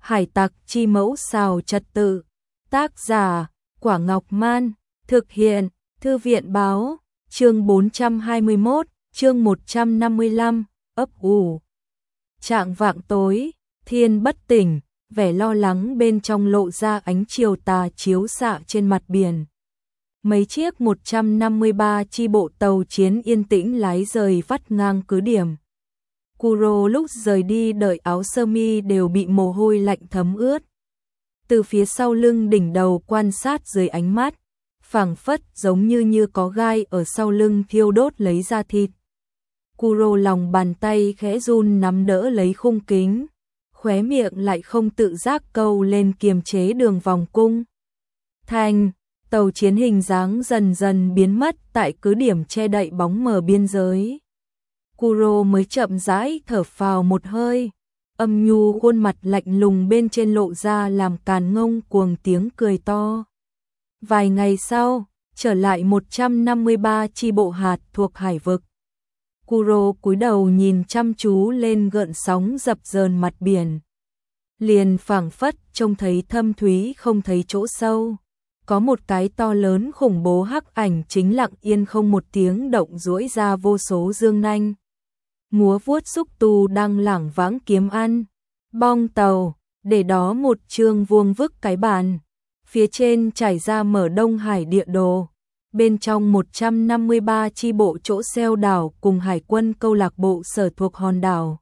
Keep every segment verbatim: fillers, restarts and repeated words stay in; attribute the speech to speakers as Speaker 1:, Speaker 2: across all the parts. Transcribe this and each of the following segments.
Speaker 1: Hải tặc chi mẫu xào trật tự. Tác giả, Quả Ngọc Man. Thực hiện, Thư viện báo. Chương bốn trăm hai mươi mốt, chương một trăm năm mươi lăm, ấp ủ. Trạng vạng tối, thiên bất tỉnh, vẻ lo lắng bên trong lộ ra ánh chiều tà chiếu xạ trên mặt biển. Mấy chiếc một trăm năm mươi ba chi bộ tàu chiến yên tĩnh lái rời vắt ngang cứ điểm. Kuro lúc rời đi đợi áo sơ mi đều bị mồ hôi lạnh thấm ướt. Từ phía sau lưng đỉnh đầu quan sát dưới ánh mắt, phảng phất giống như như có gai ở sau lưng thiêu đốt lấy da thịt. Kuro lòng bàn tay khẽ run nắm đỡ lấy khung kính, khóe miệng lại không tự giác câu lên kiềm chế đường vòng cung. Thành, tàu chiến hình dáng dần dần biến mất tại cứ điểm che đậy bóng mờ biên giới. Kuro mới chậm rãi thở phào một hơi, âm nhu khuôn mặt lạnh lùng bên trên lộ ra làm càn ngông cuồng tiếng cười to. Vài ngày sau, trở lại một trăm năm mươi ba chi bộ hạt thuộc hải vực. Kuro cúi đầu nhìn chăm chú lên gợn sóng dập dờn mặt biển. Liền phảng phất trông thấy thâm thúy không thấy chỗ sâu. Có một cái to lớn khủng bố hắc ảnh chính lặng yên không một tiếng động duỗi ra vô số dương nanh. Múa vuốt xúc tu đang lảng vãng kiếm ăn. Bong tàu, để đó một chương vuông vức cái bàn. Phía trên trải ra mở Đông Hải địa đồ. Bên trong một trăm năm mươi ba chi bộ chỗ xeo đảo cùng hải quân câu lạc bộ sở thuộc hòn đảo.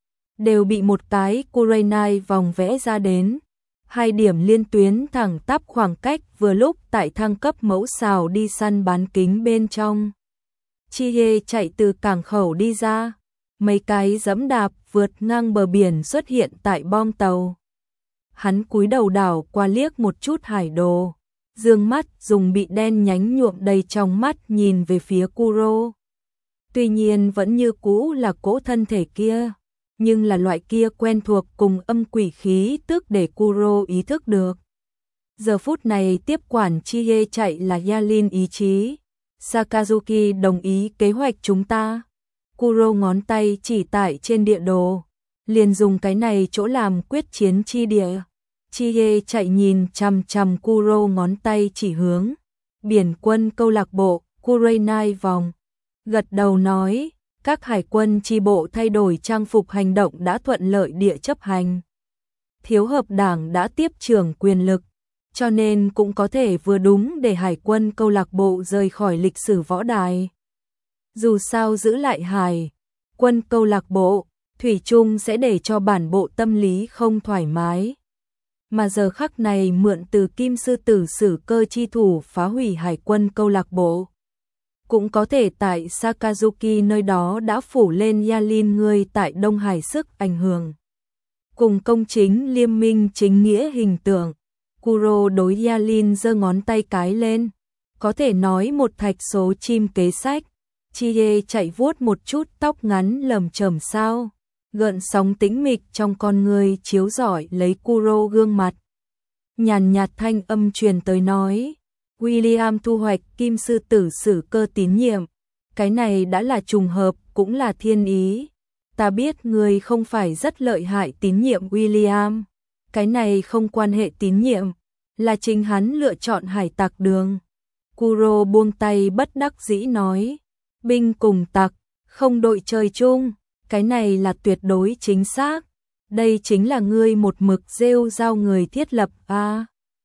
Speaker 1: Đều bị một cái Kurenai vòng vẽ ra đến. Hai điểm liên tuyến thẳng tắp khoảng cách vừa lúc tại thăng cấp mẫu xào đi săn bán kính bên trong. Chihye chạy từ cảng khẩu đi ra. Mấy cái giẫm đạp vượt ngang bờ biển xuất hiện tại bong tàu. Hắn cúi đầu đảo qua liếc một chút hải đồ, dương mắt dùng bị đen nhánh nhuộm đầy trong mắt nhìn về phía Kuro. Tuy nhiên vẫn như cũ là cỗ thân thể kia, nhưng là loại kia quen thuộc cùng âm quỷ khí tức để Kuro ý thức được. Giờ phút này tiếp quản Chihye chạy là Yalin ý chí. Sakazuki đồng ý kế hoạch chúng ta. Kuro ngón tay chỉ tại trên địa đồ, liền dùng cái này chỗ làm quyết chiến chi địa. Chihye chạy nhìn chằm chằm Kuro ngón tay chỉ hướng biển quân câu lạc bộ Kurenai vòng, gật đầu nói, các hải quân chi bộ thay đổi trang phục hành động đã thuận lợi địa chấp hành. Thiếu hợp đảng đã tiếp trưởng quyền lực, cho nên cũng có thể vừa đúng để hải quân câu lạc bộ rời khỏi lịch sử võ đài. Dù sao giữ lại hải quân câu lạc bộ, thủy chung sẽ để cho bản bộ tâm lý không thoải mái. Mà giờ khắc này mượn từ Kim Sư Tử sử cơ chi thủ phá hủy hải quân câu lạc bộ. Cũng có thể tại Sakazuki nơi đó đã phủ lên Yalin người tại Đông Hải sức ảnh hưởng. Cùng công chính liêm minh chính nghĩa hình tượng, Kuro đối Yalin giơ ngón tay cái lên. Có thể nói một thạch số chim kế sách. Chihye chạy vuốt một chút tóc ngắn lầm chởm sao. Gợn sóng tĩnh mịch trong con người chiếu rọi lấy Kuro gương mặt. Nhàn nhạt thanh âm truyền tới nói, William thu hoạch Kim Sư Tử sử cơ tín nhiệm. Cái này đã là trùng hợp, cũng là thiên ý. Ta biết người không phải rất lợi hại tín nhiệm William. Cái này không quan hệ tín nhiệm, là chính hắn lựa chọn hải tặc đường. Kuro buông tay bất đắc dĩ nói, binh cùng tặc, không đội trời chung. Cái này là tuyệt đối chính xác. Đây chính là ngươi một mực rêu rao người thiết lập a. À,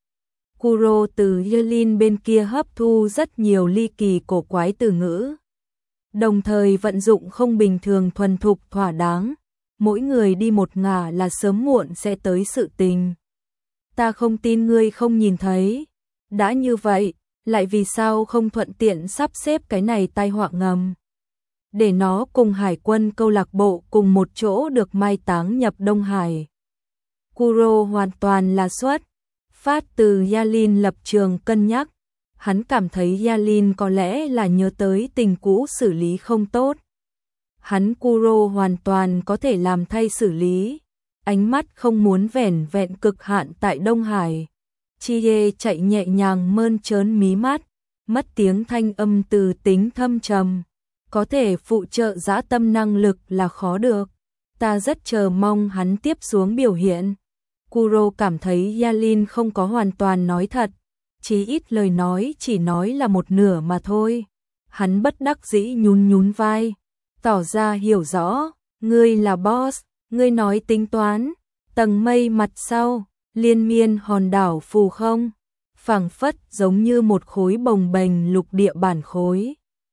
Speaker 1: Kuro từ Yalin bên kia hấp thu rất nhiều ly kỳ cổ quái từ ngữ. Đồng thời vận dụng không bình thường thuần thục thỏa đáng. Mỗi người đi một ngả là sớm muộn sẽ tới sự tình. Ta không tin ngươi không nhìn thấy. Đã như vậy, lại vì sao không thuận tiện sắp xếp cái này tai họa ngầm? Để nó cùng hải quân câu lạc bộ cùng một chỗ được mai táng nhập Đông Hải. Kuro hoàn toàn là xuất phát từ Yalin lập trường cân nhắc. Hắn cảm thấy Yalin có lẽ là nhớ tới tình cũ xử lý không tốt. Hắn Kuro hoàn toàn có thể làm thay xử lý. Ánh mắt không muốn vẻn vẹn cực hạn tại Đông Hải. Chihye chạy nhẹ nhàng mơn trớn mí mắt, mất tiếng thanh âm từ tính thâm trầm. Có thể phụ trợ dã tâm năng lực là khó được. Ta rất chờ mong hắn tiếp xuống biểu hiện. Kuro cảm thấy Yalin không có hoàn toàn nói thật, chí ít lời nói chỉ nói là một nửa mà thôi. Hắn bất đắc dĩ nhún nhún vai, tỏ ra hiểu rõ, ngươi là boss, ngươi nói tính toán, tầng mây mặt sau, liên miên hòn đảo phù không, phảng phất giống như một khối bồng bềnh lục địa bản khối.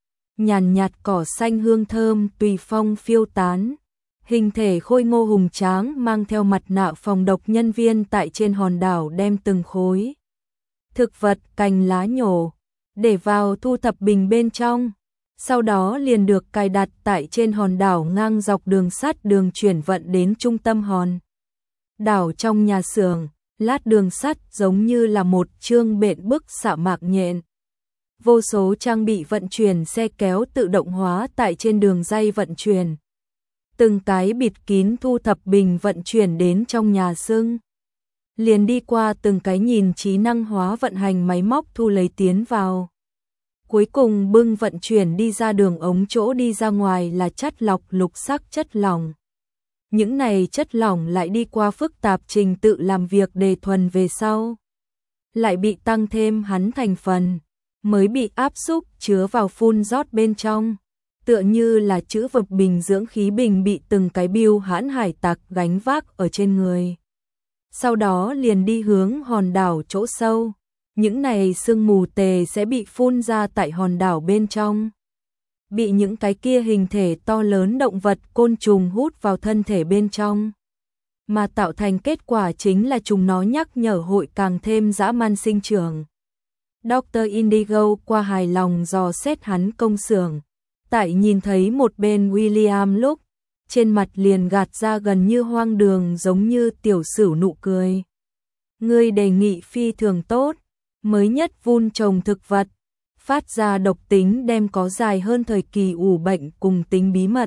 Speaker 1: Nhàn nhạt cỏ xanh hương thơm tùy phong phiêu tán, hình thể khôi ngô hùng tráng mang theo mặt nạ phòng độc nhân viên tại trên hòn đảo đem từng khối thực vật cành lá nhổ để vào thu thập bình bên trong, sau đó liền được cài đặt tại trên hòn đảo ngang dọc đường sắt đường chuyển vận đến trung tâm hòn đảo. Trong nhà xưởng, lát đường sắt giống như là một chương bện bức xạ mạc nhện. Vô số trang bị vận chuyển xe kéo tự động hóa tại trên đường dây vận chuyển. Từng cái bịt kín thu thập bình vận chuyển đến trong nhà xưởng. Liền đi qua từng cái nhìn trí năng hóa vận hành máy móc thu lấy tiến vào. Cuối cùng bưng vận chuyển đi ra đường ống, chỗ đi ra ngoài là chất lọc lục sắc chất lỏng. Những này chất lỏng lại đi qua phức tạp trình tự làm việc đề thuần về sau. Lại bị tăng thêm hắn thành phần, mới bị áp xúc chứa vào phun rót bên trong. Tựa như là chữ vật bình dưỡng khí bình bị từng cái bưu hãn hải tặc gánh vác ở trên người. Sau đó liền đi hướng hòn đảo chỗ sâu. Những này sương mù tề sẽ bị phun ra tại hòn đảo bên trong. Bị những cái kia hình thể to lớn động vật côn trùng hút vào thân thể bên trong. Mà tạo thành kết quả chính là chúng nó nhắc nhở hội càng thêm dã man sinh trưởng. Doctor Indigo qua hài lòng dò xét hắn công xưởng. Tại nhìn thấy một bên William lúc, trên mặt liền gạt ra gần như hoang đường giống như tiểu sửu nụ cười. Ngươi đề nghị phi thường tốt, mới nhất vun trồng thực vật, phát ra độc tính đem có dài hơn thời kỳ ủ bệnh cùng tính bí mật.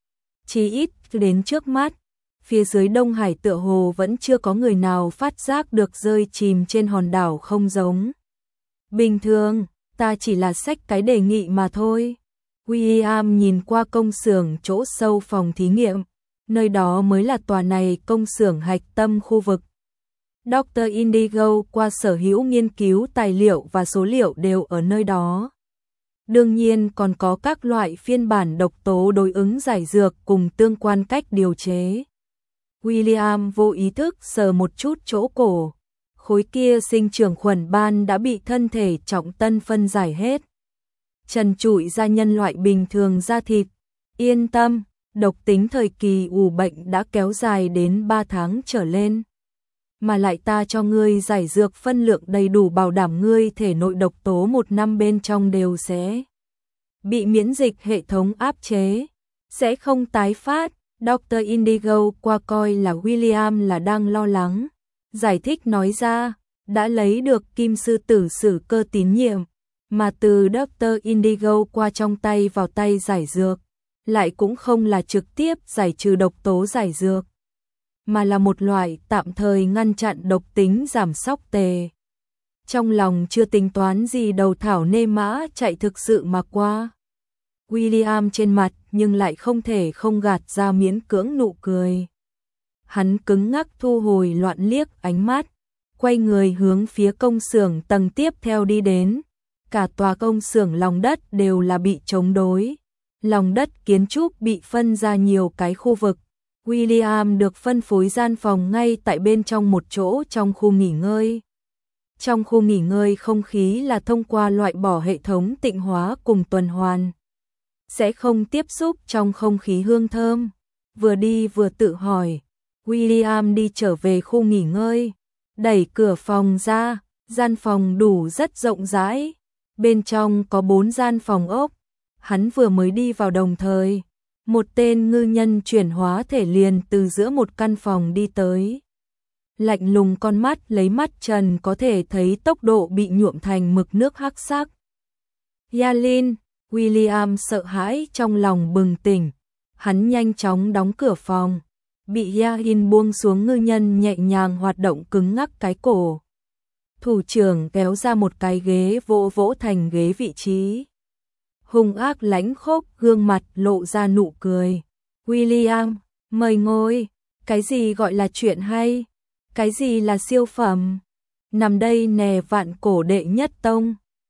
Speaker 1: Chỉ ít đến trước mắt, phía dưới Đông Hải tựa hồ vẫn chưa có người nào phát giác được rơi chìm trên hòn đảo không giống. Bình thường, ta chỉ là xách cái đề nghị mà thôi. William nhìn qua công xưởng chỗ sâu phòng thí nghiệm, nơi đó mới là tòa này công xưởng hạch tâm khu vực. Doctor Indigo qua sở hữu nghiên cứu tài liệu và số liệu đều ở nơi đó. Đương nhiên còn có các loại phiên bản độc tố đối ứng giải dược cùng tương quan cách điều chế. William vô ý thức sờ một chút chỗ cổ. Khối kia sinh trưởng khuẩn ban đã bị thân thể trọng tân phân giải hết. Trần trụi ra nhân loại bình thường da thịt. Yên tâm, độc tính thời kỳ ủ bệnh đã kéo dài đến ba tháng trở lên. Mà lại ta cho ngươi giải dược phân lượng đầy đủ bảo đảm ngươi thể nội độc tố một năm bên trong đều sẽ bị miễn dịch hệ thống áp chế, sẽ không tái phát. Doctor Indigo qua coi là William là đang lo lắng, giải thích nói ra, đã lấy được kim sư tử sử cơ tín nhiệm, mà từ Doctor Indigo qua trong tay vào tay giải dược, lại cũng không là trực tiếp giải trừ độc tố giải dược, mà là một loại tạm thời ngăn chặn độc tính giảm sóc tề. Trong lòng chưa tính toán gì đầu thảo nê mã chạy thực sự mà qua. William trên mặt nhưng lại không thể không gạt ra miễn cưỡng nụ cười. Hắn cứng ngắc thu hồi loạn liếc ánh mắt, quay người hướng phía công xưởng tầng tiếp theo đi đến. Cả tòa công xưởng lòng đất đều là bị chống đối. Lòng đất kiến trúc bị phân ra nhiều cái khu vực. William được phân phối gian phòng ngay tại bên trong một chỗ trong khu nghỉ ngơi. Trong khu nghỉ ngơi không khí là thông qua loại bỏ hệ thống tịnh hóa cùng tuần hoàn. Sẽ không tiếp xúc trong không khí hương thơm. Vừa đi vừa tự hỏi. William đi trở về khu nghỉ ngơi. Đẩy cửa phòng ra. Gian phòng đủ rất rộng rãi. Bên trong có bốn gian phòng ốc. Hắn vừa mới đi vào đồng thời. Một tên ngư nhân chuyển hóa thể liền từ giữa một căn phòng đi tới. Lạnh lùng con mắt lấy mắt trần có thể thấy tốc độ bị nhuộm thành mực nước hắc sắc. Yalin, William sợ hãi trong lòng bừng tỉnh. Hắn nhanh chóng đóng cửa phòng. Bị Yalin buông xuống, ngư nhân nhẹ nhàng hoạt động cứng ngắc cái cổ. Thủ trưởng kéo ra một cái ghế vỗ vỗ thành ghế vị trí. Hung ác lãnh khốc, gương mặt lộ ra nụ cười. William, mời ngồi. Cái gì gọi là chuyện hay? Cái gì là siêu phẩm? Nằm đây nè vạn cổ đệ nhất tông.